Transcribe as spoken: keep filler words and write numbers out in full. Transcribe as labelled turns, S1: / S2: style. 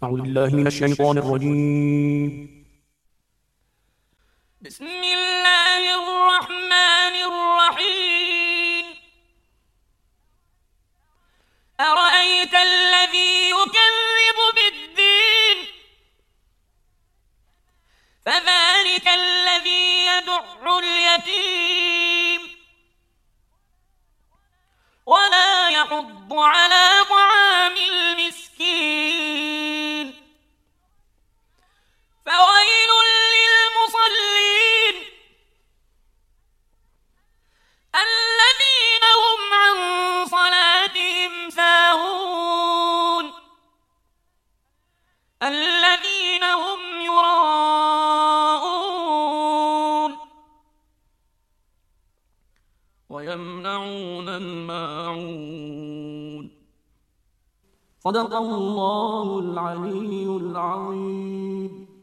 S1: أعوذ بالله من الشيطان الرجيم.
S2: بسم الله الرحمن الرحيم. أرأيت الذي يكذب بالدين فذلك الذي يدع اليتيم ولا يحض على طعام المسكين فويل للمصلين الذين هم عن صلاتهم ساهون الذين هم يراءون ويمنعون الماعون. صدق الله العلي العظيم.